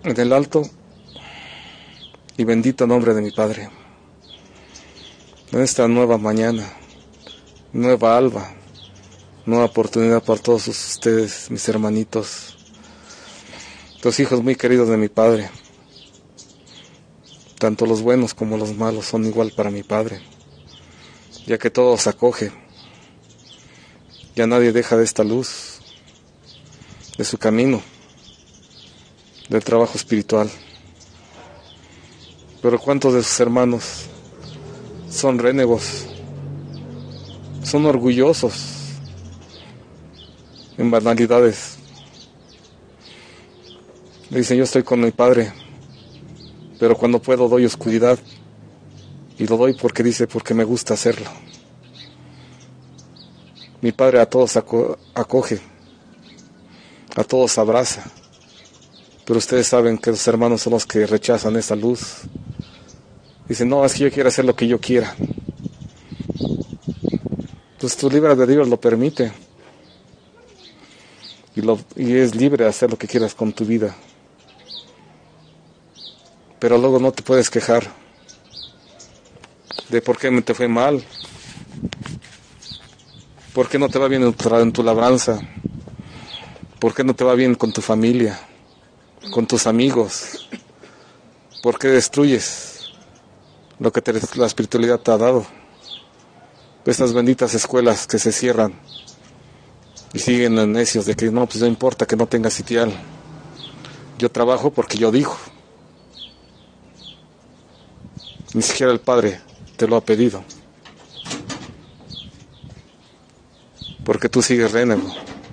en el alto y bendito nombre de mi Padre. En esta nueva mañana, nueva alba, nueva oportunidad para todos ustedes, mis hermanitos, los hijos muy queridos de mi Padre. Tanto los buenos como los malos son igual para mi Padre, ya que todos acoge. Ya nadie deja de esta luz, de su camino, del trabajo espiritual. Pero ¿cuántos de sus hermanos son renegos, son orgullosos en banalidades? Dicen, yo estoy con mi Padre, pero cuando puedo doy oscuridad, y lo doy porque porque me gusta hacerlo. Mi Padre a todos acoge, a todos abraza, pero ustedes saben que los hermanos son los que rechazan esa luz. Dicen, no, es que yo quiero hacer lo que yo quiera. Pues tu libre de Dios lo permite, y es libre de hacer lo que quieras con tu vida. Pero luego no te puedes quejar de por qué te fue mal, por qué no te va bien en tu labranza, por qué no te va bien con tu familia, con tus amigos, por qué destruyes lo que la espiritualidad te ha dado. Estas benditas escuelas que se cierran y siguen necios de que no, pues no importa que no tengas sitial. Yo trabajo porque yo digo. Ni siquiera el Padre te lo ha pedido, porque tú sigues renego.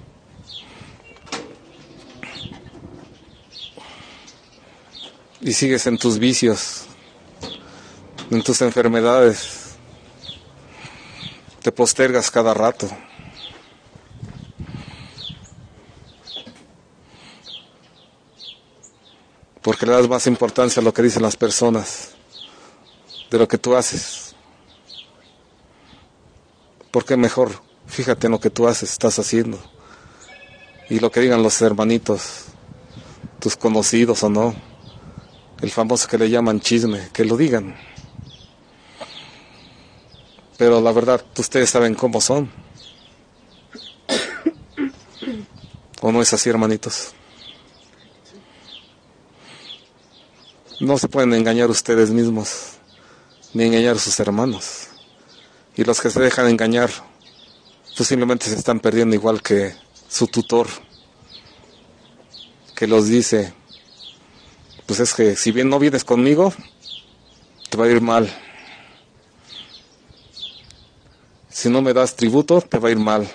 Y sigues en tus vicios, en tus enfermedades. Te postergas cada rato. Porque le das más importancia a lo que dicen las personas de lo que tú haces. Porque mejor, fíjate en lo que tú haces, estás haciendo. Y lo que digan los hermanitos, tus conocidos o no, el famoso que le llaman chisme, que lo digan. Pero la verdad, ustedes saben cómo son. ¿O no es así, hermanitos? No se pueden engañar ustedes mismos, ni engañar a sus hermanos. Y los que se dejan engañar, pues simplemente se están perdiendo igual que su tutor, que los dice, pues es que si bien no vienes conmigo, te va a ir mal. Si no me das tributo, te va a ir mal.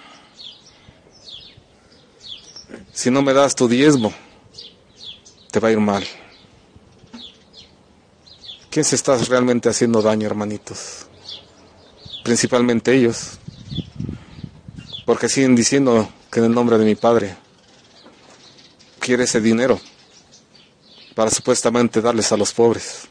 Si no me das tu diezmo, te va a ir mal. ¿Quién se está realmente haciendo daño, hermanitos? Principalmente ellos, porque siguen diciendo que en el nombre de mi Padre quiere ese dinero para supuestamente darles a los pobres.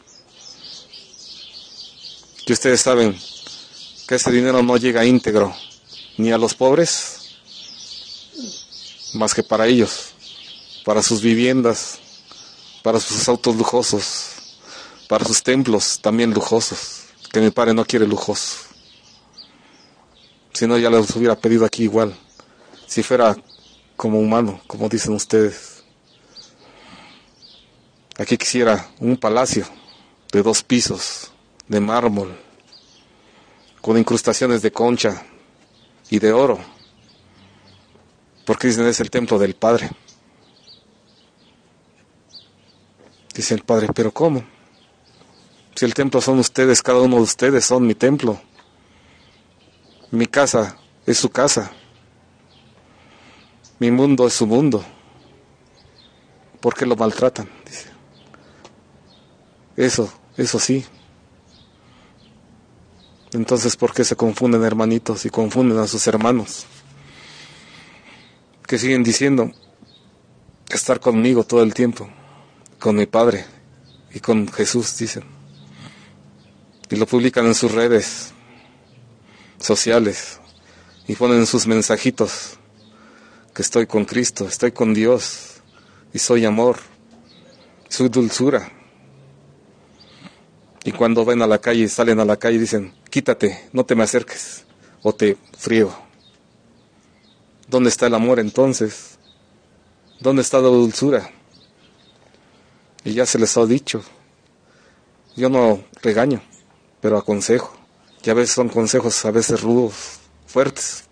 Y ustedes saben que ese dinero no llega íntegro ni a los pobres, más que para ellos, para sus viviendas, para sus autos lujosos, para sus templos también lujosos, que mi Padre no quiere lujosos. Si no, ya les hubiera pedido aquí igual, si fuera como humano, como dicen ustedes. Aquí quisiera un palacio de 2 pisos, de mármol, con incrustaciones de concha y de oro, porque dicen es el templo del Padre. Dice el Padre, ¿pero cómo? Si el templo son ustedes, cada uno de ustedes son mi templo. Mi casa es su casa. Mi mundo es su mundo. ¿Por qué lo maltratan? Dice. Eso sí. Entonces, ¿por qué se confunden, hermanitos, y confunden a sus hermanos? Que siguen diciendo estar conmigo todo el tiempo, con mi Padre y con Jesús, dicen. Y lo publican en sus redes sociales y ponen sus mensajitos que estoy con Cristo, estoy con Dios y soy amor. su dulzura. Y cuando ven a la calle, salen a la calle, dicen, quítate, no te me acerques, o te friego. ¿Dónde está el amor entonces? ¿Dónde está la dulzura? Y ya se les ha dicho. Yo no regaño, pero aconsejo. Y a veces son consejos, a veces rudos, fuertes.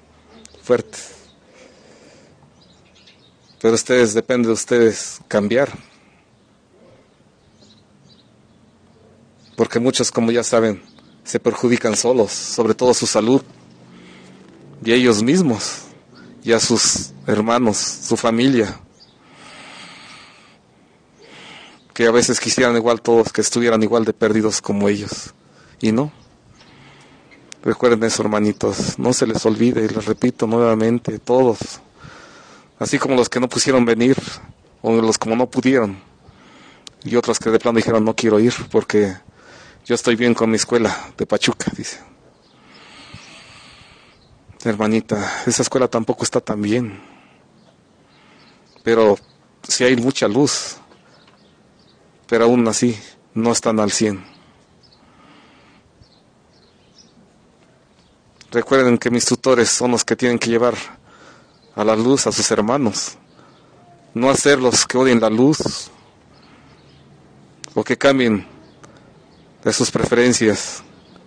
Pero depende de ustedes cambiar. Porque muchos, como ya saben, se perjudican solos, sobre todo su salud, y a ellos mismos, y a sus hermanos, su familia, que a veces quisieran igual todos, que estuvieran igual de perdidos como ellos, y no. Recuerden eso, hermanitos, no se les olvide, y les repito nuevamente, todos, así como los que no pusieron venir, o los como no pudieron, y otros que de plano dijeron no quiero ir, porque yo estoy bien con mi escuela de Pachuca, dice. Hermanita, esa escuela tampoco está tan bien. Pero sí hay mucha luz. Pero aún así, no están al 100. Recuerden que mis tutores son los que tienen que llevar a la luz a sus hermanos. No hacer los que odien la luz o que cambien de sus preferencias,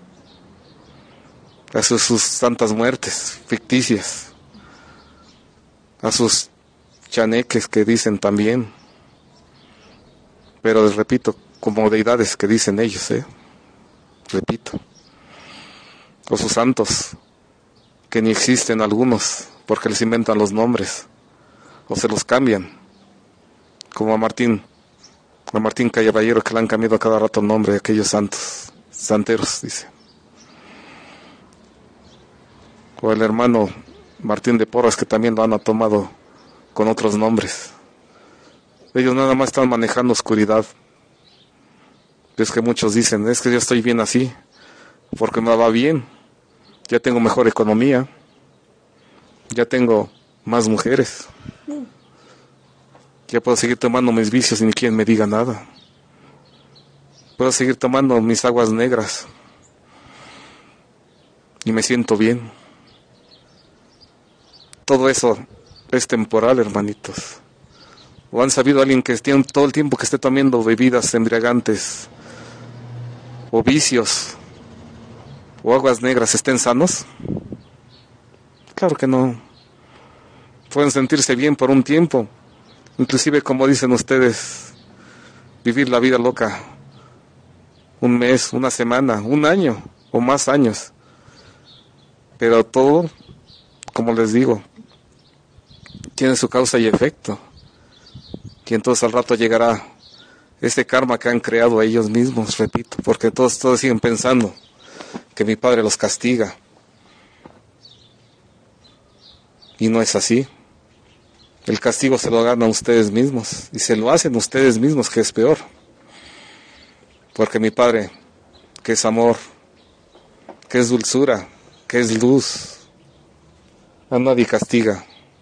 a sus santas muertes ficticias, a sus chaneques que dicen también, pero les repito, como deidades que dicen ellos, repito, o sus santos, que ni existen algunos, porque les inventan los nombres, o se los cambian, como a Martín Caballero, que le han cambiado a cada rato el nombre de aquellos santeros, dice. O el hermano Martín de Porras, que también lo han tomado con otros nombres. Ellos nada más están manejando oscuridad. Es que muchos dicen, es que yo estoy bien así, porque me va bien. Ya tengo mejor economía. Ya tengo más mujeres. Ya puedo seguir tomando mis vicios sin quien me diga nada. Puedo seguir tomando mis aguas negras. Y me siento bien. Todo eso es temporal, hermanitos. ¿O han sabido alguien que esté todo el tiempo que esté tomando bebidas embriagantes, o vicios, o aguas negras, estén sanos? Claro que no. Pueden sentirse bien por un tiempo. Inclusive, como dicen ustedes, vivir la vida loca. Un mes, una semana, un año, o más años. Pero todo, como les digo, tiene su causa y efecto. Y entonces al rato llegará este karma que han creado a ellos mismos, repito, porque todos siguen pensando que mi padre los castiga. Y no es así. El castigo se lo ganan ustedes mismos, y se lo hacen ustedes mismos, que es peor. Porque mi padre, que es amor, que es dulzura, que es luz, a nadie castiga.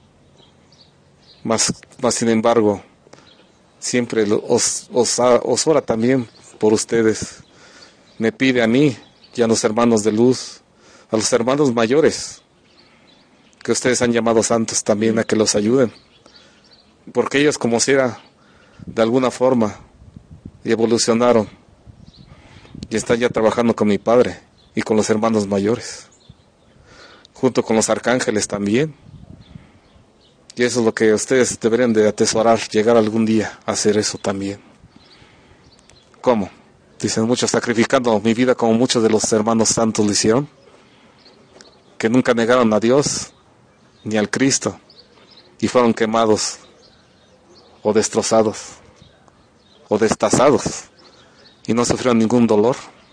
Mas sin embargo, siempre os ora también por ustedes. Me pide a mí y a los hermanos de luz, a los hermanos mayores, que ustedes han llamado santos también, a que los ayuden. Porque ellos, como sea, de alguna forma, y evolucionaron, y están ya trabajando con mi padre y con los hermanos mayores, junto con los arcángeles también. Y eso es lo que ustedes deberían de atesorar, llegar algún día a hacer eso también. ¿Cómo? Dicen muchos, sacrificando mi vida como muchos de los hermanos santos lo hicieron, que nunca negaron a Dios ni al Cristo, y fueron quemados, o destrozados, o destazados, y no sufrieron ningún dolor.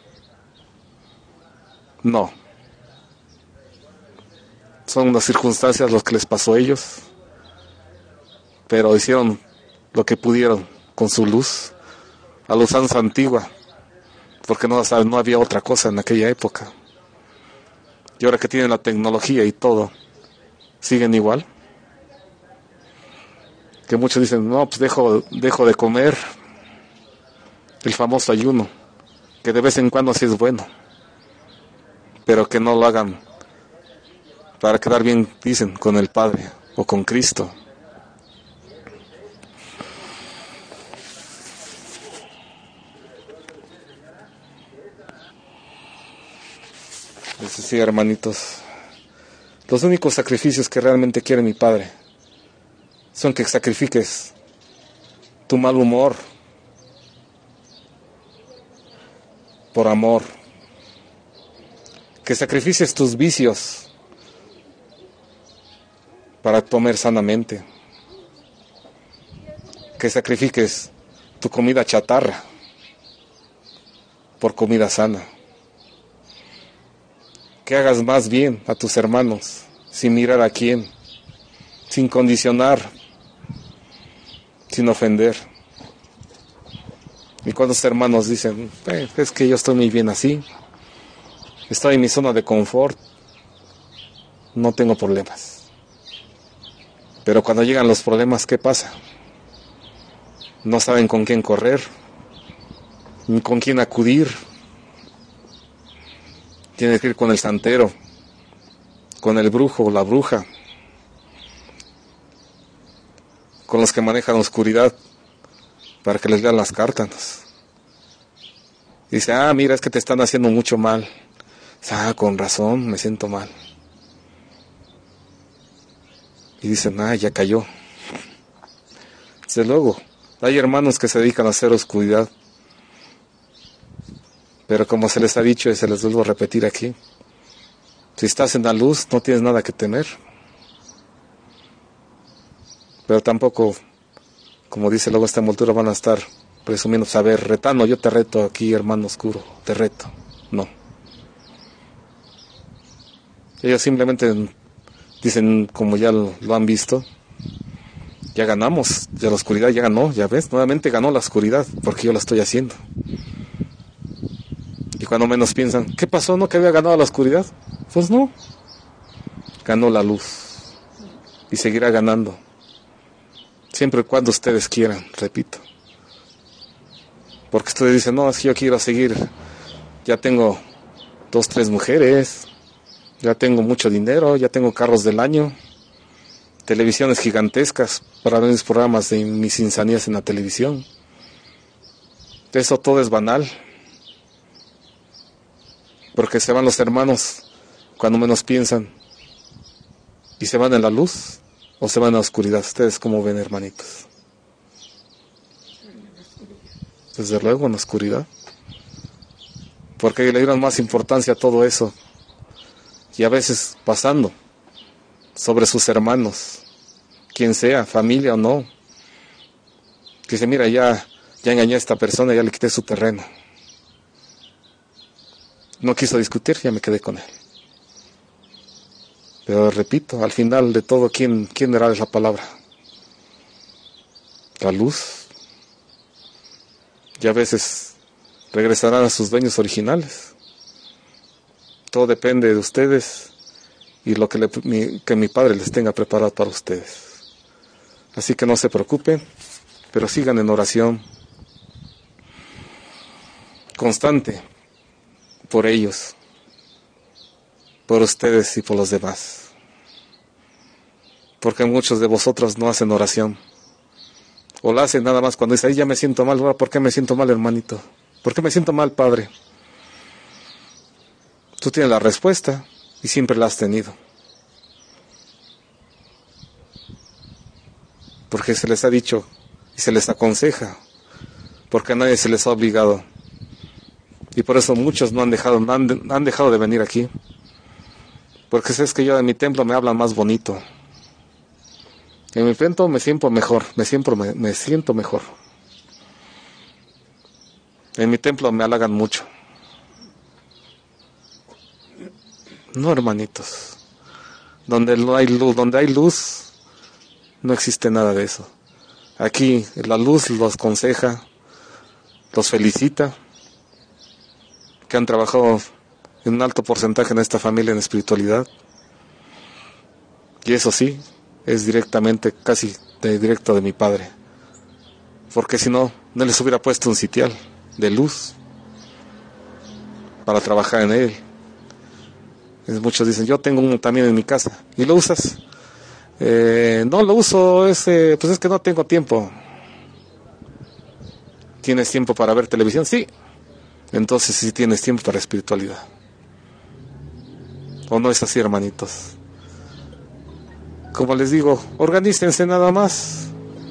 No. Son las circunstancias lo que les pasó a ellos, pero hicieron lo que pudieron con su luz, a la usanza antigua, porque no había otra cosa en aquella época. Y ahora que tienen la tecnología y todo, siguen igual. Que muchos dicen, no, pues dejo de comer, el famoso ayuno, que de vez en cuando sí es bueno, pero que no lo hagan para quedar bien, dicen, con el Padre o con Cristo. Es decir, hermanitos, los únicos sacrificios que realmente quiere mi Padre son que sacrifiques tu mal humor por amor, que sacrifiques tus vicios para comer sanamente, que sacrifiques tu comida chatarra por comida sana, que hagas más bien a tus hermanos sin mirar a quién, sin condicionar, sin ofender. Y cuando los hermanos dicen, es que yo estoy muy bien así, estoy en mi zona de confort, no tengo problemas. Pero cuando llegan los problemas, ¿qué pasa? No saben con quién correr, ni con quién acudir. Tienen que ir con el santero, con el brujo o la bruja, con los que manejan la oscuridad, para que les lean las cartas. Dice, mira, es que te están haciendo mucho mal. Con razón, me siento mal. Y dicen, ya cayó. Desde luego, hay hermanos que se dedican a hacer oscuridad. Pero como se les ha dicho y se les vuelvo a repetir aquí, si estás en la luz no tienes nada que temer. Pero tampoco, como dice luego esta envoltura, van a estar presumiendo saber, retando, yo te reto aquí, hermano oscuro, te reto. No. Ellos simplemente dicen, como ya lo han visto, ya ganamos, ya la oscuridad ya ganó, ya ves, nuevamente ganó la oscuridad, porque yo la estoy haciendo. Y cuando menos piensan, ¿qué pasó? ¿No que había ganado la oscuridad? Pues no, ganó la luz y seguirá ganando, siempre y cuando ustedes quieran, repito. Porque ustedes dicen, no, es que yo quiero seguir, ya tengo 2, 3 mujeres, ya tengo mucho dinero, ya tengo carros del año, televisiones gigantescas para ver mis programas de mis insanías en la televisión. Eso todo es banal, porque se van los hermanos cuando menos piensan y se van en la luz o se van en la oscuridad. ¿Ustedes cómo ven, hermanitos? Desde luego en la oscuridad, porque le dieron más importancia a todo eso y a veces pasando sobre sus hermanos, quien sea, familia o no, que dice, mira, ya engañé a esta persona, ya le quité su terreno. No quiso discutir, ya me quedé con él. Pero repito, al final de todo, ¿quién era esa palabra? La luz. Y a veces regresarán a sus dueños originales. Todo depende de ustedes y lo que mi Padre les tenga preparado para ustedes. Así que no se preocupen, pero sigan en oración constante por ellos, por ustedes y por los demás. Porque muchos de vosotros no hacen oración. O la hacen nada más cuando dicen, ya me siento mal. ¿Por qué me siento mal, hermanito? ¿Por qué me siento mal, padre? Tú tienes la respuesta y siempre la has tenido. Porque se les ha dicho y se les aconseja. Porque a nadie se les ha obligado. Y por eso muchos no han dejado de venir aquí. Porque es que yo en mi templo me hablan más bonito. En mi templo me siento mejor, me siento mejor. En mi templo me halagan mucho. No, hermanitos. Donde hay luz, no existe nada de eso. Aquí la luz los aconseja, los felicita, que han trabajado en un alto porcentaje en esta familia en espiritualidad. Y eso sí, es directamente, casi directo de mi padre. Porque si no, no les hubiera puesto un sitial. de luz para trabajar en él. Muchos dicen, yo tengo uno también en mi casa. ¿Y lo usas? No lo uso, pues es que no tengo tiempo. ¿Tienes tiempo para ver televisión? Sí. Entonces sí tienes tiempo para espiritualidad. ¿O no es así, hermanitos? Como les digo, organícense nada más.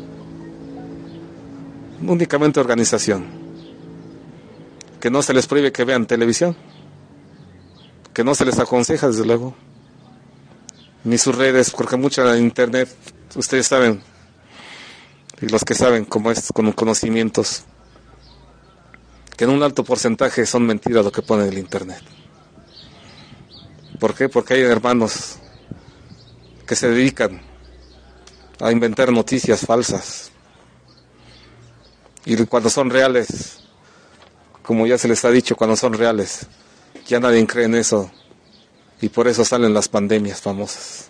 Únicamente organización. Que no se les prohíbe que vean televisión. Que no se les aconseja, desde luego. Ni sus redes, porque mucha internet, ustedes saben, y los que saben cómo es con conocimientos, que en un alto porcentaje son mentiras lo que pone en el internet. ¿Por qué? Porque hay hermanos que se dedican a inventar noticias falsas. Y cuando son reales, como ya se les ha dicho, cuando son reales, ya nadie cree en eso. Y por eso salen las pandemias famosas.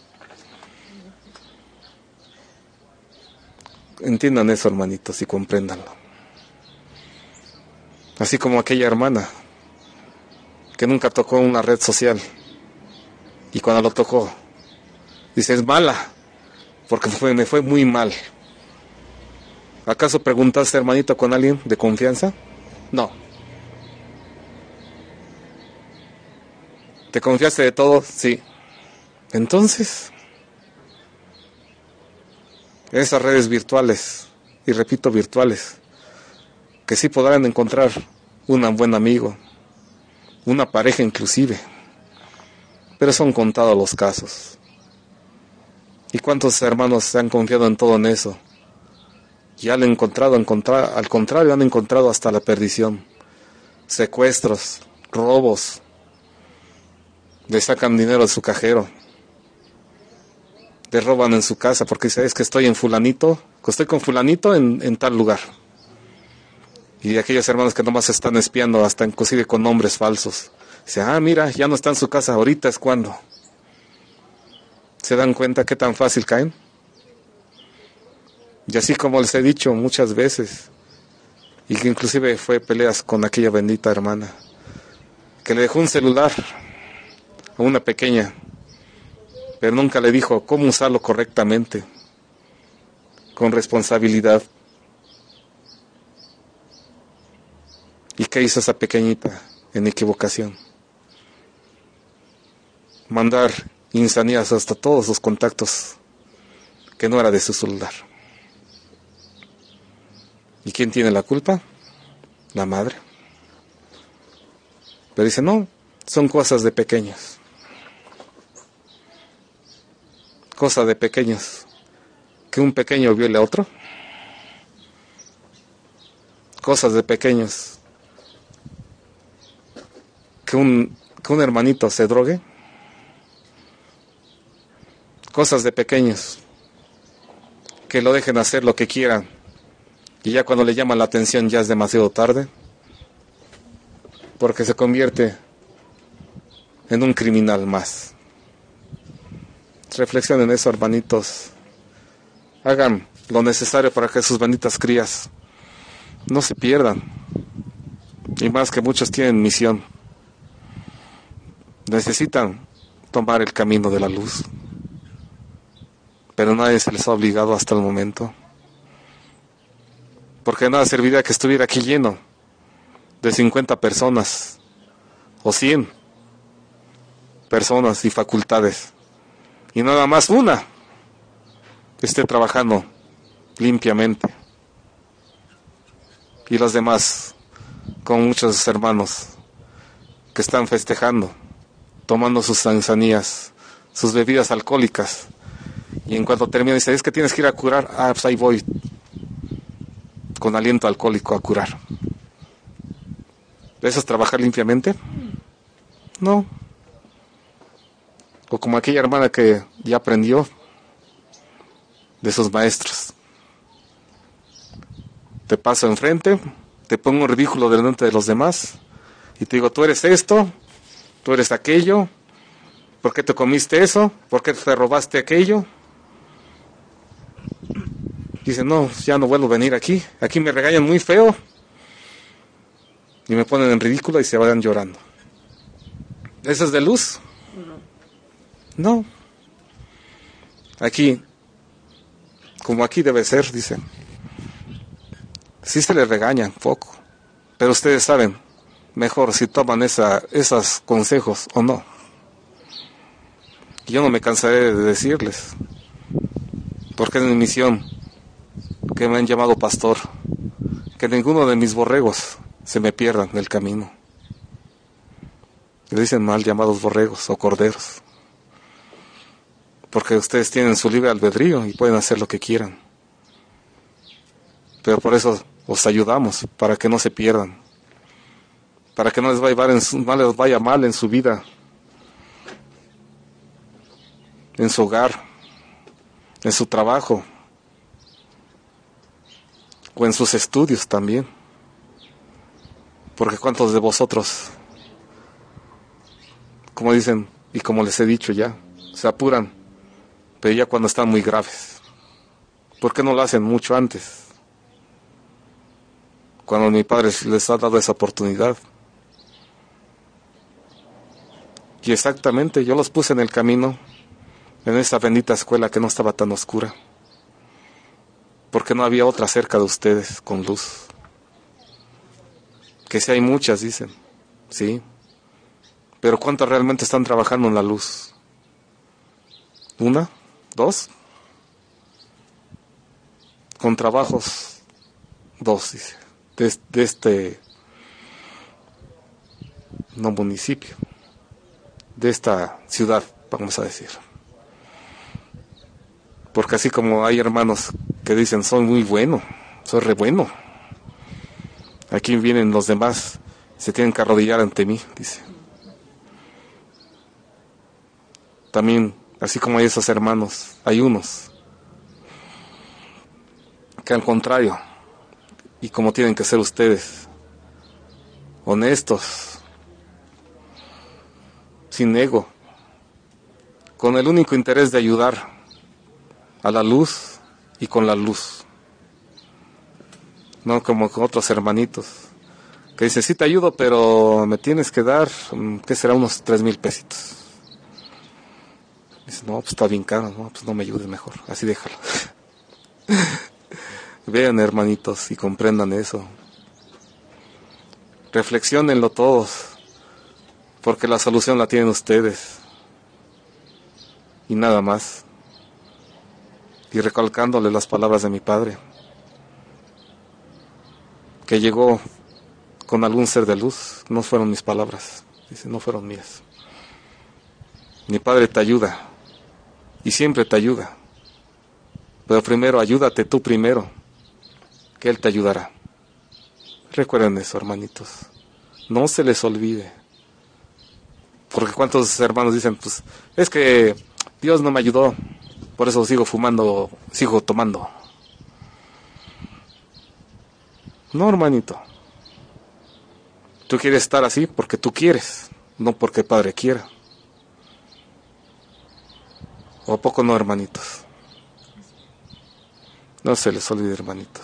Entiendan eso, hermanitos, y compréndanlo. Así como aquella hermana que nunca tocó una red social. Y cuando lo tocó, dice, es mala, porque me fue muy mal. ¿Acaso preguntaste, hermanito, con alguien de confianza? No. ¿Te confiaste de todo? Sí. Entonces, esas redes virtuales, y repito, virtuales, que sí podrán encontrar un buen amigo, una pareja inclusive, pero son contados los casos. ¿Y cuántos hermanos se han confiado en todo en eso? Y han encontrado, al contrario, han encontrado hasta la perdición. Secuestros, robos, le sacan dinero de su cajero, le roban en su casa porque dice, es que estoy con fulanito en tal lugar. Y aquellos hermanos que nomás están espiando, hasta inclusive con nombres falsos. Dice, mira, ya no está en su casa, ahorita es cuando. ¿Se dan cuenta qué tan fácil caen? Y así como les he dicho muchas veces, y que inclusive fue peleas con aquella bendita hermana, que le dejó un celular a una pequeña, pero nunca le dijo cómo usarlo correctamente, con responsabilidad. ¿Y qué hizo esa pequeñita en equivocación? Mandar insanías hasta todos los contactos que no era de su celular. ¿Y quién tiene la culpa? La madre. Pero dice, no, son cosas de pequeños. Cosa de pequeños. Que un pequeño viole a otro. Cosas de pequeños. Que un hermanito se drogue. Cosas de pequeños. Que lo dejen hacer lo que quieran. Y ya cuando le llaman la atención ya es demasiado tarde. Porque se convierte en un criminal más. Reflexionen eso, hermanitos. Hagan lo necesario para que sus benditas crías no se pierdan. Y más que muchos tienen misión. Necesitan tomar el camino de la luz. Pero nadie se les ha obligado hasta el momento. Porque nada serviría que estuviera aquí lleno de 50 personas o 100 personas y facultades. Y nada más una que esté trabajando limpiamente. Y los demás, con muchos hermanos que están festejando, tomando sus tanzanías, sus bebidas alcohólicas. Y en cuanto termina dice, es que tienes que ir a curar. Pues ahí voy, con aliento alcohólico a curar. ¿Eso es trabajar limpiamente? No. O como aquella hermana que ya aprendió de sus maestros. Te paso enfrente, te pongo un ridículo delante de los demás y te digo, tú eres esto, tú eres aquello, ¿por qué te comiste eso? ¿Por qué te robaste aquello? Dice, no, ya no vuelvo a venir aquí me regañan muy feo, y me ponen en ridículo y se vayan llorando. ¿Eso es de luz? No. Aquí, como aquí debe ser, dicen. Sí se les regaña un poco, pero ustedes saben mejor si toman esos consejos o no. Yo no me cansaré de decirles, porque es mi misión, que me han llamado pastor, que ninguno de mis borregos se me pierdan del camino. Le dicen mal llamados borregos o corderos, porque ustedes tienen su libre albedrío y pueden hacer lo que quieran. Pero por eso os ayudamos, para que no se pierdan, para que no les vaya mal en su vida, en su hogar, en su trabajo, o en sus estudios también. Porque cuántos de vosotros, como dicen y como les he dicho ya, se apuran, pero ya cuando están muy graves. ¿Por qué no lo hacen mucho antes? Cuando mi padre les ha dado esa oportunidad. Y exactamente, yo los puse en el camino, en esa bendita escuela que no estaba tan oscura, porque no había otra cerca de ustedes con luz. Que sí hay muchas, dicen, sí, pero ¿cuántas realmente están trabajando en la luz? ¿Una? ¿Dos? Con trabajos, dos, dice, de este, no municipio, de esta ciudad, vamos a decir. Porque así como hay hermanos que dicen, soy muy bueno, soy re bueno, aquí vienen los demás, se tienen que arrodillar ante mí, dice. También, así como hay esos hermanos, hay unos que al contrario, y como tienen que ser ustedes, honestos, sin ego, con el único interés de ayudar a la luz y con la luz. No como con otros hermanitos que dicen, sí te ayudo, pero me tienes que dar, ¿qué será? Unos 3,000 pesitos. Dice, no, pues está bien caro, no, pues no me ayudes mejor, así déjalo. Vean, hermanitos, y comprendan eso. Reflexiónenlo todos, porque la solución la tienen ustedes. Y nada más. Y recalcándole las palabras de mi padre, que llegó con algún ser de luz, no fueron mis palabras, dice, no fueron mías. Mi padre te ayuda, y siempre te ayuda. Pero primero, ayúdate tú primero, que él te ayudará. Recuerden eso, hermanitos. No se les olvide. Porque cuántos hermanos dicen, pues, es que Dios no me ayudó, por eso sigo fumando, sigo tomando. No, hermanito. Tú quieres estar así porque tú quieres, no porque el Padre quiera. ¿O a poco no, hermanitos? No se les olvide, hermanitos.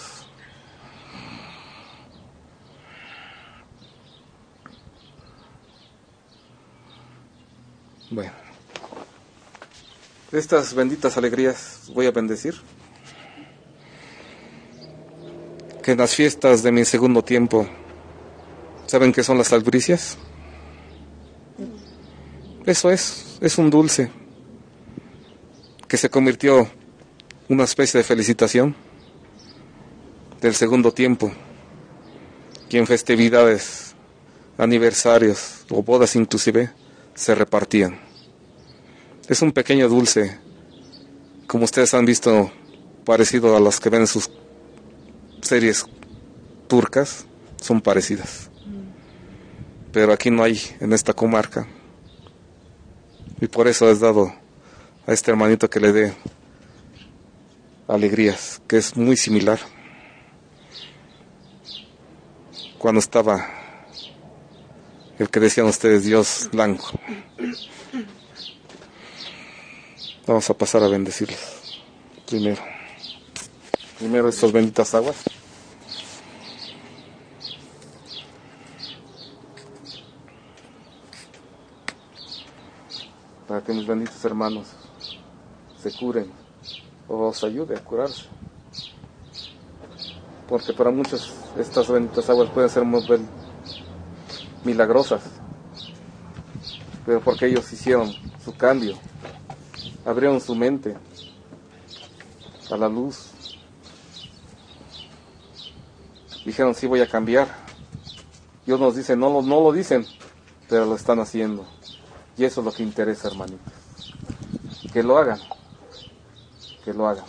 Bueno, estas benditas alegrías voy a bendecir. Que en las fiestas de mi segundo tiempo, ¿saben qué son las albricias? Eso es un dulce que se convirtió una especie de felicitación del segundo tiempo, que en festividades, aniversarios o bodas inclusive se repartían. Es un pequeño dulce, como ustedes han visto, parecido a los que ven en sus series turcas, son parecidas. Pero aquí no hay, en esta comarca. Y por eso has dado a este hermanito que le dé alegrías, que es muy similar. Cuando estaba el que decían ustedes, Dios blanco. Vamos a pasar a bendecirles. Primero estas benditas aguas. para que mis benditos hermanos se curen o os ayude a curarse. Porque para muchos estas benditas aguas pueden ser muy milagrosas, pero porque ellos hicieron su cambio, abrieron su mente a la luz, dijeron sí voy a cambiar. Dios nos dice no lo dicen, pero lo están haciendo, y eso es lo que interesa, hermanitos, que lo hagan, que lo hagan.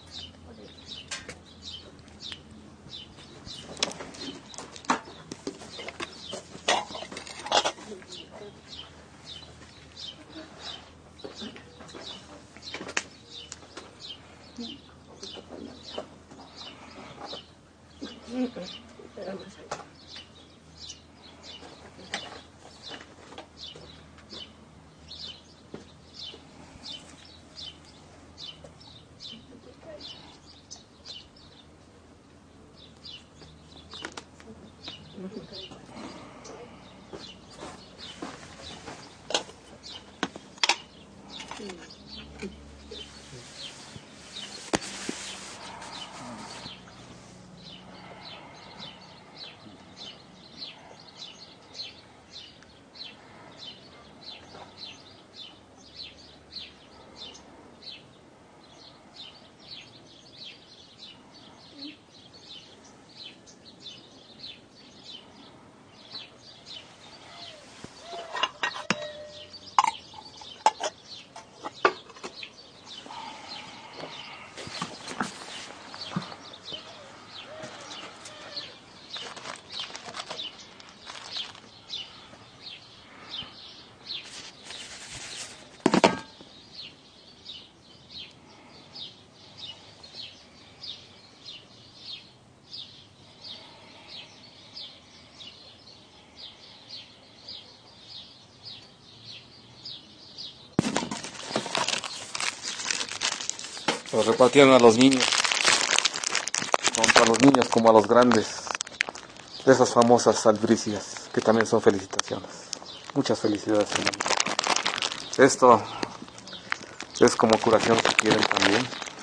Lo repartieron a los niños, tanto a los niños como a los grandes, de esas famosas albricias, que también son felicitaciones. Muchas felicidades, hermano. Esto es como curación si quieren también.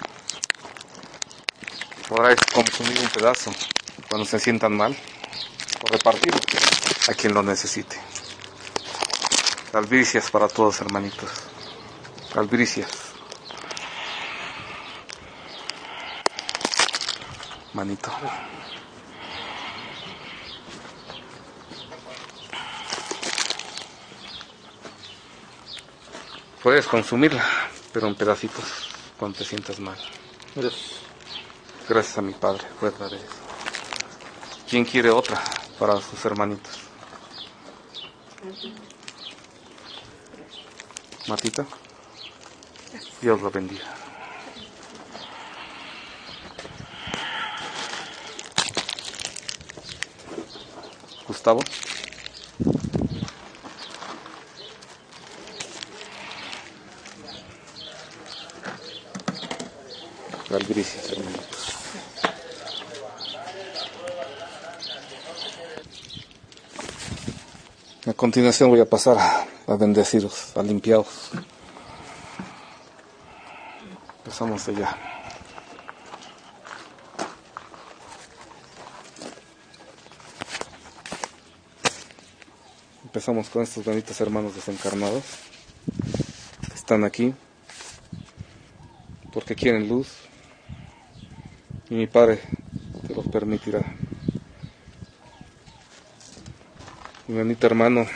Ahora es consumir un pedazo cuando se sientan mal, o repartirlo a quien lo necesite. Albricias para todos, hermanitos. Albricias. Manito. Puedes consumirla, pero en pedacitos cuando te sientas mal. Gracias a mi padre, puedes dar eso. ¿Quién quiere otra para sus hermanitos? Matita, Dios lo bendiga. Gustavo. Albricias, hermanitos. A continuación voy a pasar a bendeciros, a limpiaros. Empezamos allá. Empezamos con estos benditos hermanos desencarnados que están aquí porque quieren luz y mi Padre te los permitirá. Mi bendito hermano,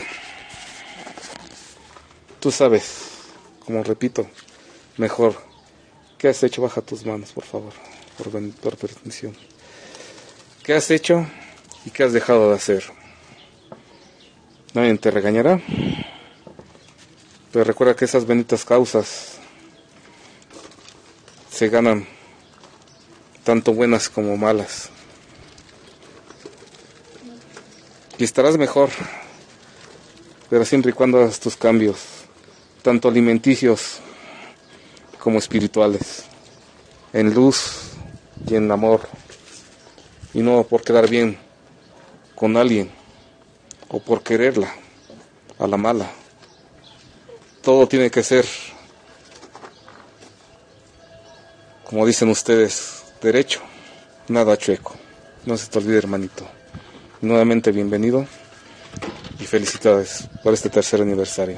tú sabes, como repito, mejor, ¿qué has hecho? Baja tus manos, por favor, por permisión. ¿Qué has hecho y qué has dejado de hacer? Nadie te regañará, pero recuerda que esas benditas causas se ganan tanto buenas como malas. Y estarás mejor, pero siempre y cuando hagas tus cambios, tanto alimenticios como espirituales, en luz y en amor, y no por quedar bien con alguien o por quererla a la mala. todo tiene que ser, como dicen ustedes, derecho, nada chueco. No se te olvide, hermanito. Nuevamente bienvenido y felicidades por este tercer aniversario.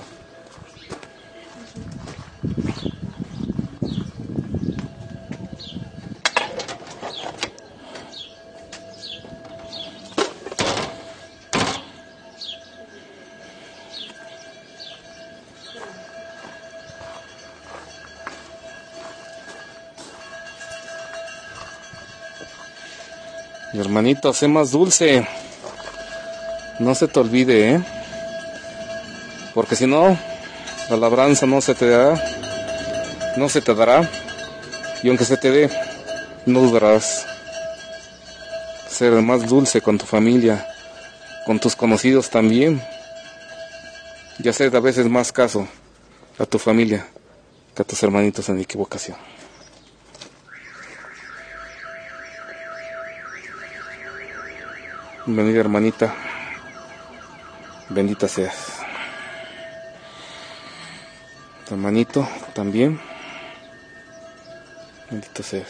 Mi hermanito, sé más dulce. No se te olvide, ¿eh? Porque si no, la labranza no se te dará. No se te dará. Y aunque se te dé, no dudarás. Ser más dulce con tu familia, con tus conocidos también. Y hacer a veces más caso a tu familia que a tus hermanitos en equivocación. Bienvenida, hermanita. Bendita seas. Tu hermanito también. Bendito seas.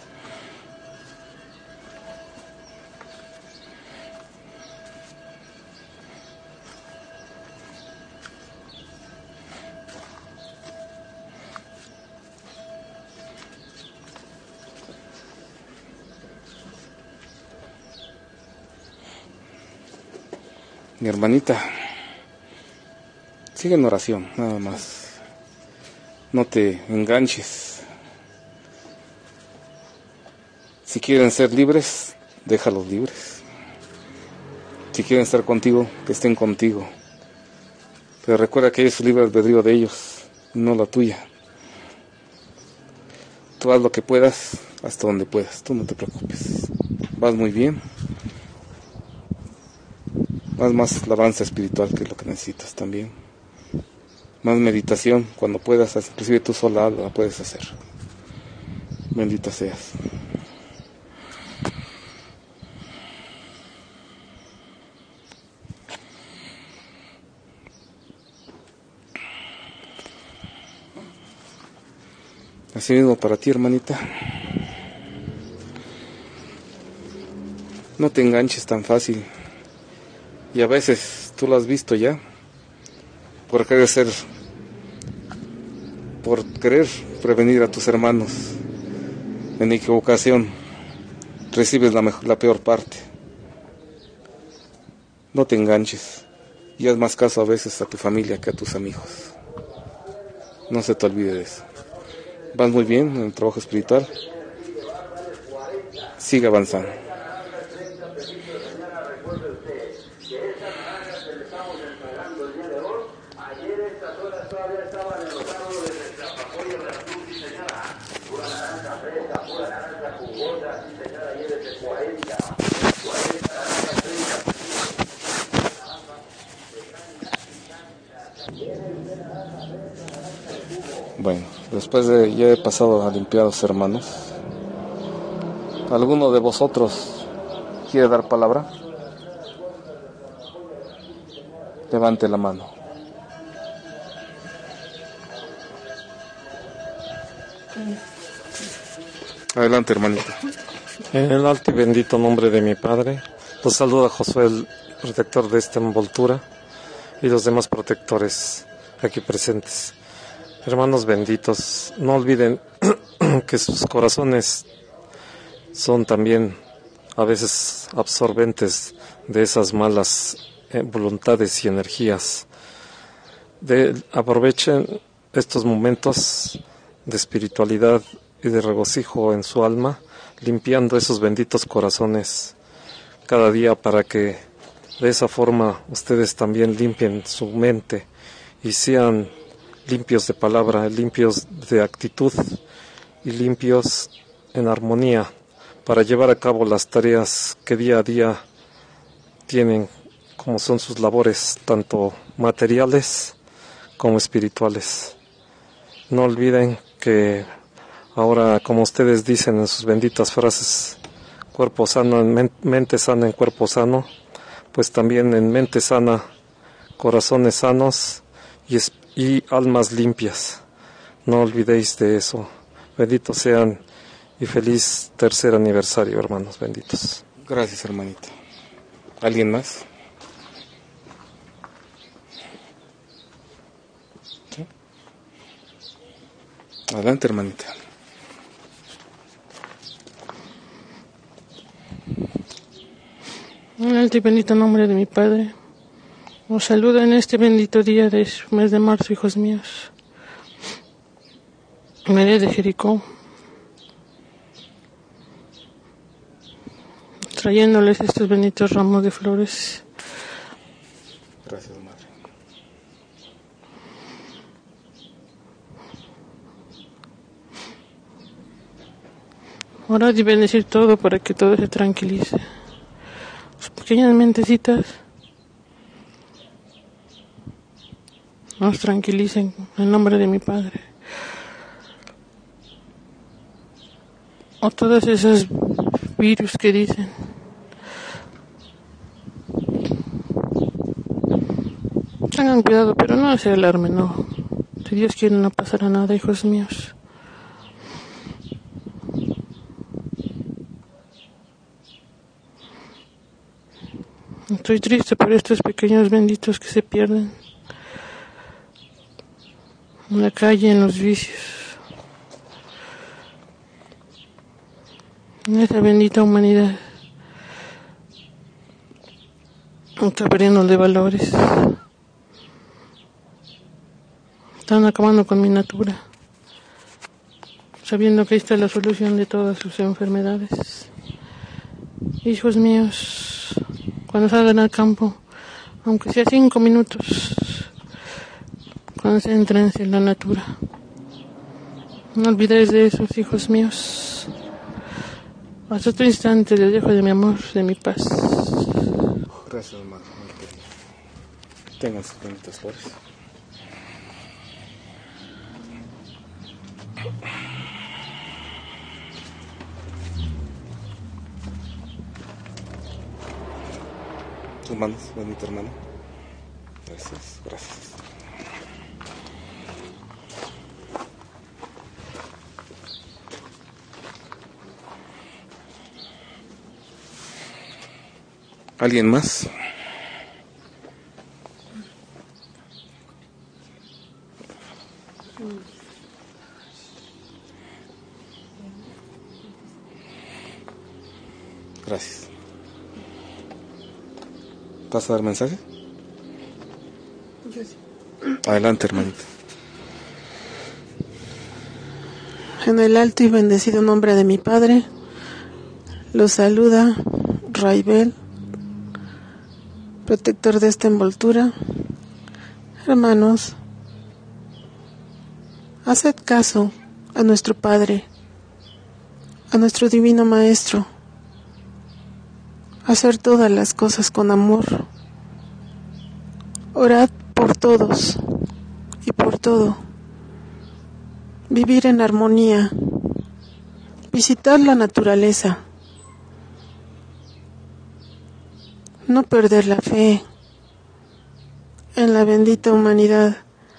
Mi hermanita, sigue en oración, nada más. No te enganches. Si quieren ser libres, déjalos libres. Si quieren estar contigo, que estén contigo. Pero recuerda que es libre albedrío de ellos, no la tuya. Tú haz lo que puedas, hasta donde puedas, tú no te preocupes. Vas muy bien. Más alabanza espiritual, que es lo que necesitas también. Más meditación, cuando puedas, inclusive tú sola la puedes hacer. Bendita seas. Así mismo para ti, hermanita. No te enganches tan fácil. Y a veces tú lo has visto ya. Por querer prevenir a tus hermanos en equivocación, recibes la peor parte. No te enganches y haz más caso a veces a tu familia que a tus amigos. No se te olvide de eso. Vas muy bien en el trabajo espiritual. Sigue avanzando. Bueno, después de ya he pasado a limpiar a los hermanos, ¿alguno de vosotros quiere dar palabra? Levante la mano. Adelante, hermanito. En el alto y bendito nombre de mi Padre, los saluda Josué, el protector de esta envoltura, y los demás protectores aquí presentes. Hermanos benditos, no olviden que sus corazones son también a veces absorbentes de esas malas voluntades y energías. Aprovechen estos momentos de espiritualidad y de regocijo en su alma, limpiando esos benditos corazones cada día, para que de esa forma ustedes también limpien su mente y sean limpios de palabra, limpios de actitud y limpios en armonía para llevar a cabo las tareas que día a día tienen, como son sus labores tanto materiales como espirituales. No olviden que ahora, como ustedes dicen en sus benditas frases, cuerpo sano en mente sana en cuerpo sano, pues también en mente sana, corazones sanos y almas limpias. No olvidéis de eso. Benditos sean y feliz tercer aniversario, hermanos benditos. Gracias, hermanita. ¿Alguien más? ¿Sí? Adelante, hermanita. En el alto y bendito nombre de mi Padre, os saludo en este bendito día del mes de marzo, hijos míos. María de Jericó, trayéndoles estos benditos ramos de flores. Gracias, madre. Orad y bendecir todo para que todo se tranquilice. Sus pequeñas mentecitas nos tranquilicen en nombre de mi Padre. O todas esas virus que dicen. Tengan cuidado, pero no se alarmen, no. Si Dios quiere no pasará nada, hijos míos. Estoy triste por estos pequeños benditos que se pierden en la calle, en los vicios, en esta bendita humanidad. Está perdiendo de valores. Están acabando con mi natura, sabiendo que esta es la solución de todas sus enfermedades. Hijos míos, cuando salgan al campo, aunque sea 5 minutos, concéntrense en la natura. No olvidéis de esos, hijos míos. Hasta otro instante les dejo de mi amor, de mi paz. Gracias, madre. Tengan sus bonitas flores. Tus manos, bendito hermano. Gracias, gracias. ¿Alguien más? Gracias. ¿Vas a dar mensaje? Yo sí. Adelante, hermanita. En el alto y bendecido nombre de mi Padre, los saluda Raibel, protector de esta envoltura. Hermanos, haced caso a nuestro Padre, a nuestro Divino Maestro. Hacer todas las cosas con amor. Orad por todos y por todo. Vivir en armonía. Visitar la naturaleza. No perder la fe en la bendita humanidad.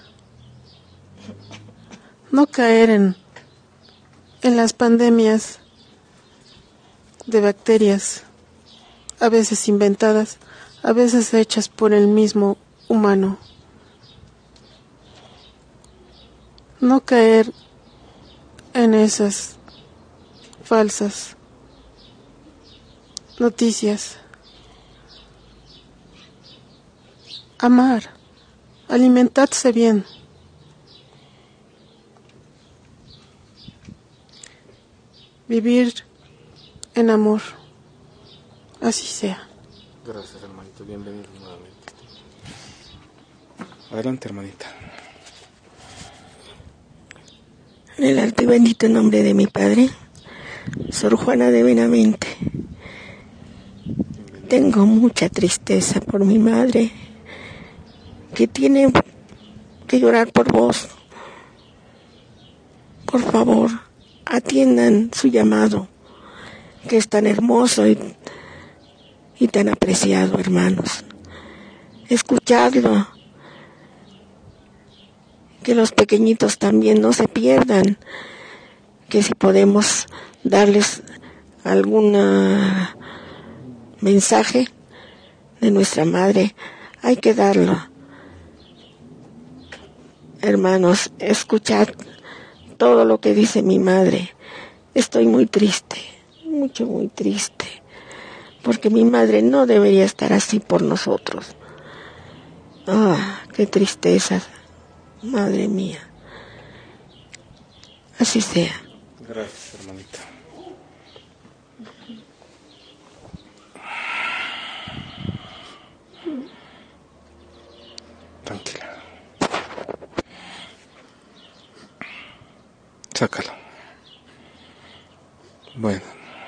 No caer en las pandemias de bacterias, a veces inventadas, a veces hechas por el mismo humano. No caer en esas falsas noticias. Amar, alimentarse bien. Vivir en amor. Así sea. Gracias, hermanito. Bienvenido nuevamente. Adelante, hermanita. En el alto y bendito nombre de mi Padre, Sor Juana de Benavente. Tengo mucha tristeza por mi madre, que tiene que llorar por vos. Por favor, atiendan su llamado, que es tan hermoso y tan apreciado, hermanos. Escuchadlo que los pequeñitos también no se pierdan, que si podemos darles algún mensaje de nuestra madre, hay que darlo. Hermanos, escuchad todo lo que dice mi madre. Estoy muy triste, muy triste, porque mi madre no debería estar así por nosotros. Qué tristeza, madre mía. Así sea. Gracias, hermanita. Tranquila. Sácalo. Bueno.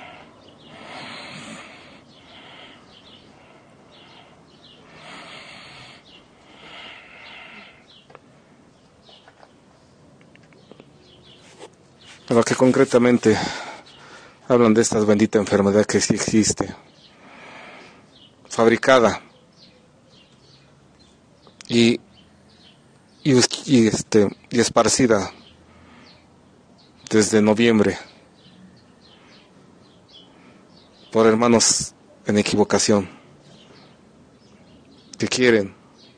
Pero que concretamente hablan de esta bendita enfermedad que sí existe, fabricada y esparcida desde noviembre por hermanos en equivocación que quieren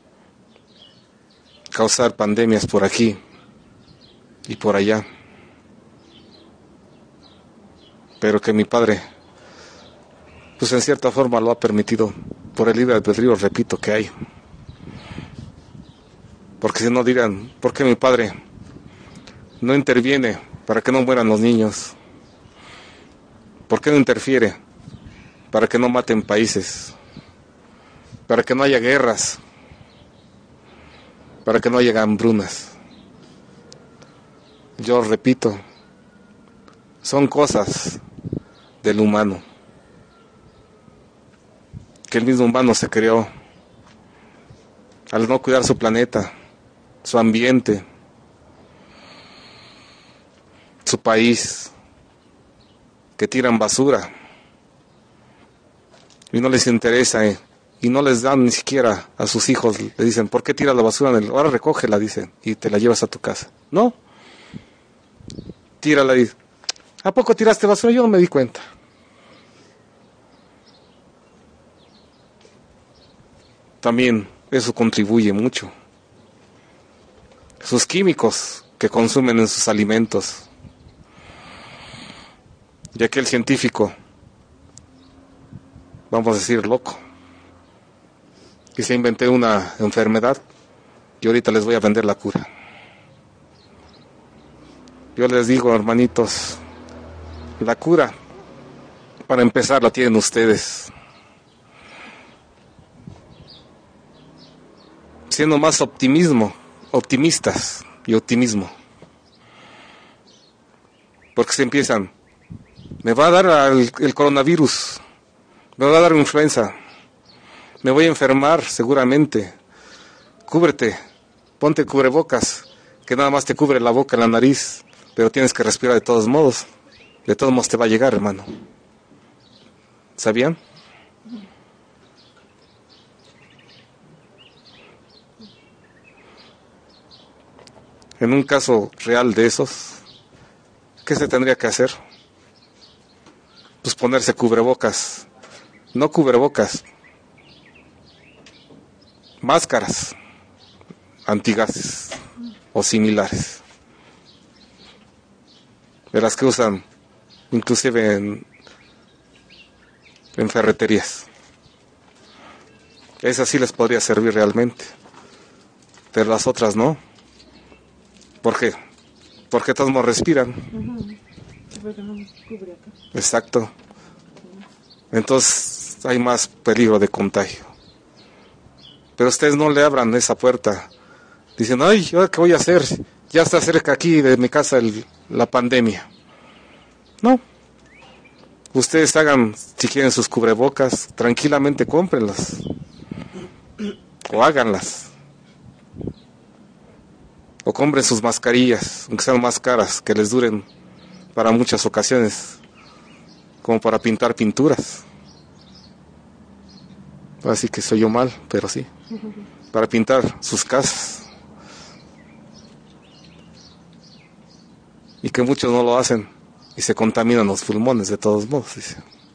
causar pandemias por aquí y por allá, pero que mi padre pues en cierta forma lo ha permitido por el libre albedrío, repito, que hay. Porque si no dirán, ¿por qué mi padre no interviene para que no mueran los niños? ¿Por qué no interfiere para que no maten países? Para que no haya guerras, para que no haya hambrunas. Yo repito, son cosas del humano, que el mismo humano se creó al no cuidar su planeta, su ambiente, su país, que tiran basura y no les interesa, y no les dan ni siquiera a sus hijos, le dicen, ¿por qué tiras la basura ahora recógela? Dicen, y te la llevas a tu casa. No, tírala y ¿a poco tiraste basura? Yo no me di cuenta. También eso contribuye mucho. Sus químicos que consumen en sus alimentos. Y aquel científico, vamos a decir loco, que se inventé una enfermedad y ahorita les voy a vender la cura. Yo les digo, hermanitos, la cura, para empezar, la tienen ustedes. Siendo más optimistas y optimismo. Porque se empiezan, me va a dar el coronavirus, me va a dar influenza, me voy a enfermar seguramente. Cúbrete, ponte cubrebocas, que nada más te cubre la boca y la nariz, pero tienes que respirar de todos modos. De todos modos te va a llegar, hermano. ¿Sabían? En un caso real de esos, ¿qué se tendría que hacer? Pues ponerse cubrebocas. No cubrebocas. Máscaras antigases o similares. De las que usan inclusive en ferreterías. Esas sí les podría servir realmente. Pero las otras no. ¿Por qué? Porque todos no respiran. Exacto. Entonces hay más peligro de contagio. Pero ustedes no le abran esa puerta. Dicen, ay, ¿ahora qué voy a hacer? Ya está cerca aquí de mi casa la pandemia. No. Ustedes hagan, si quieren, sus cubrebocas, tranquilamente cómprenlas. O háganlas. O compren sus mascarillas, aunque sean más caras, que les duren para muchas ocasiones, como para pintar pinturas. Así que soy yo mal, pero sí. Para pintar sus casas. y que muchos no lo hacen y se contaminan los pulmones de todos modos, dice.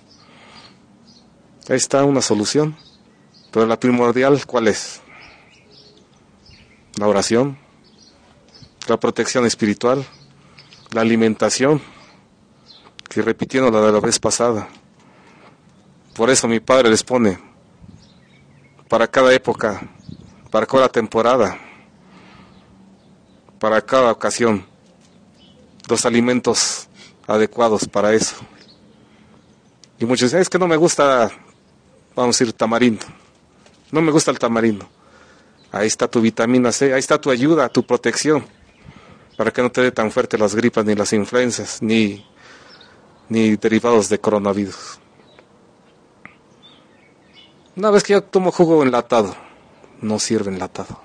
Ahí está una solución, pero la primordial, ¿cuál es? La oración, la protección espiritual, la alimentación, que repitiendo la de la vez pasada. Por eso mi padre les pone para cada época, para cada temporada, para cada ocasión, los alimentos adecuados para eso. Y muchos dicen, es que no me gusta, vamos a decir, tamarindo. No me gusta el tamarindo. Ahí está tu vitamina C, ahí está tu ayuda, tu protección, para que no te dé tan fuerte las gripas, ni las influencias, ni derivados de coronavirus. Una vez que yo tomo jugo enlatado, no sirve enlatado.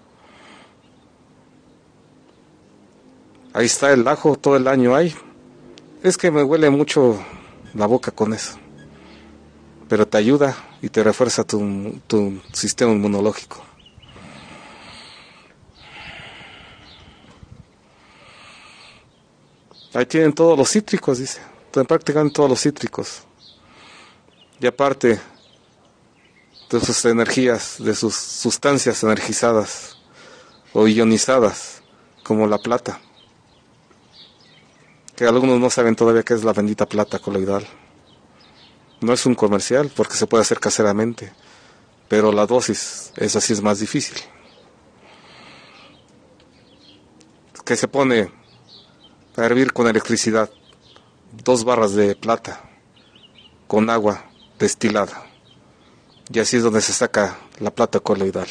Ahí está el ajo, todo el año hay. Es que me huele mucho la boca con eso. Pero te ayuda y te refuerza tu sistema inmunológico. Ahí tienen todos los cítricos, dice. Prácticamente todos los cítricos. Y aparte de sus energías, de sus sustancias energizadas o ionizadas, como la plata. Que algunos no saben todavía qué es la bendita plata coloidal. No es un comercial porque se puede hacer caseramente, pero la dosis, esa sí es más difícil. Que se pone a hervir con electricidad 2 barras de plata con agua destilada, y así es donde se saca la plata coloidal.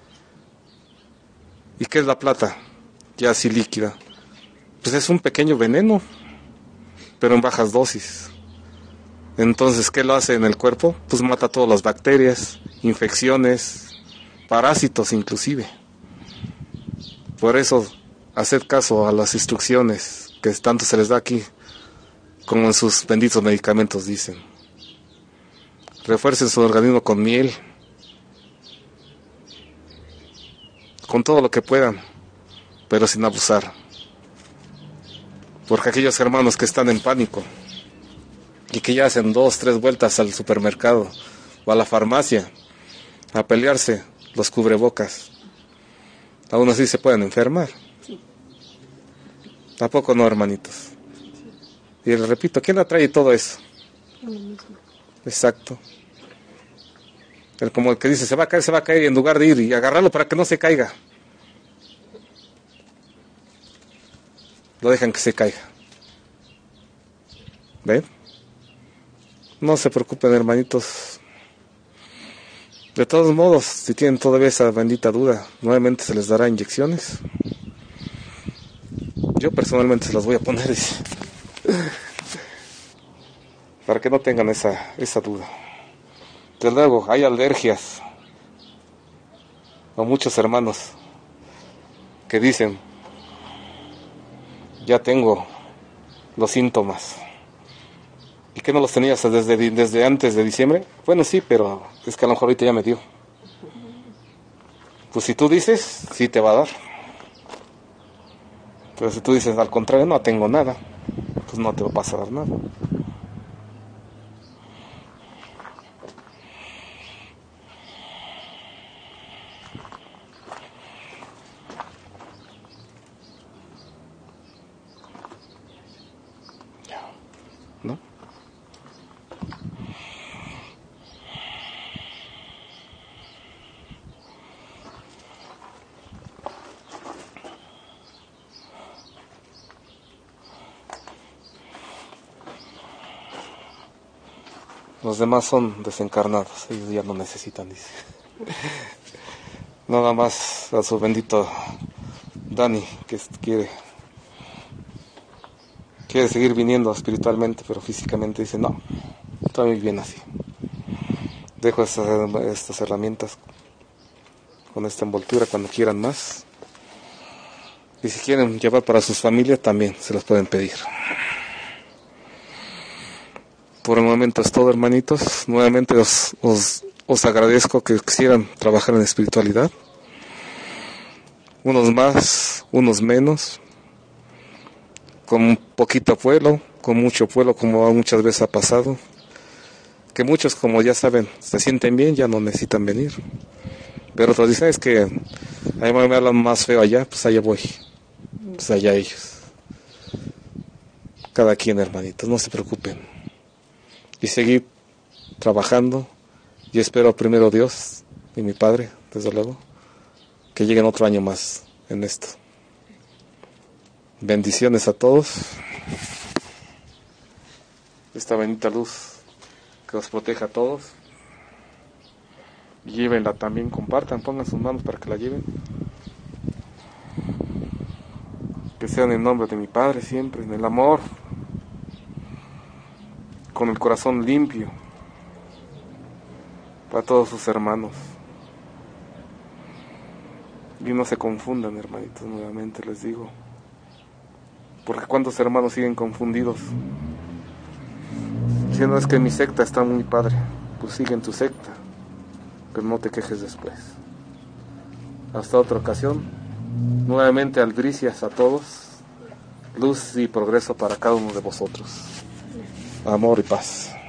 ¿Y qué es la plata? Ya así líquida. Pues es un pequeño veneno, pero en bajas dosis. Entonces, ¿qué lo hace en el cuerpo? Pues mata todas las bacterias, infecciones, parásitos inclusive. Por eso, haced caso a las instrucciones que tanto se les da aquí, como en sus benditos medicamentos dicen. Refuercen su organismo con miel, con todo lo que puedan, pero sin abusar. Porque aquellos hermanos que están en pánico y que ya hacen 2, 3 vueltas al supermercado o a la farmacia a pelearse los cubrebocas, aún así se pueden enfermar. ¿Tampoco no, hermanitos? Y les repito, ¿quién atrae todo eso? Exacto. Como el que dice, se va a caer, y en lugar de ir y agarrarlo para que no se caiga, lo dejan que se caiga. ¿Ven? No se preocupen, hermanitos. De todos modos, si tienen todavía esa bendita duda, nuevamente se les dará inyecciones. Yo personalmente se las voy a poner para que no tengan esa duda. Desde luego, hay alergias. O muchos hermanos que dicen, ya tengo los síntomas. ¿Y qué no los tenías desde antes de diciembre? Bueno, sí, pero es que a lo mejor ahorita ya me dio. Pues si tú dices, sí te va a dar. Pero si tú dices, al contrario, no tengo nada, pues no te va a pasar nada. ¿No? Los demás son desencarnados, ellos ya no necesitan, dice. Nada más a su bendito Dani, que quiere seguir viniendo espiritualmente, pero físicamente dice, no, está muy bien así. Dejo estas herramientas con esta envoltura cuando quieran más. Y si quieren llevar para sus familias, también se las pueden pedir. Por el momento es todo, hermanitos. Nuevamente os agradezco que quisieran trabajar en espiritualidad. Unos más, unos menos. con poquito pueblo, con mucho pueblo, como muchas veces ha pasado, que muchos, como ya saben, se sienten bien, ya no necesitan venir. Pero otros dicen, es que a mí me hablan más feo allá, pues allá voy, pues allá ellos. Cada quien, hermanitos, no se preocupen. Y seguir trabajando, y espero primero Dios y mi Padre, desde luego, que lleguen otro año más en esto. Bendiciones a todos. Esta bendita luz que os proteja a todos. Llévenla también, compartan, pongan sus manos para que la lleven. Que sea en el nombre de mi Padre siempre, en el amor, con el corazón limpio, para todos sus hermanos. Y no se confundan, hermanitos, nuevamente les digo. Porque cuántos hermanos siguen confundidos. Diciendo, es que mi secta está muy padre. Pues sigue en tu secta, pero no te quejes después. Hasta otra ocasión. Nuevamente albricias a todos. Luz y progreso para cada uno de vosotros. Amor y paz.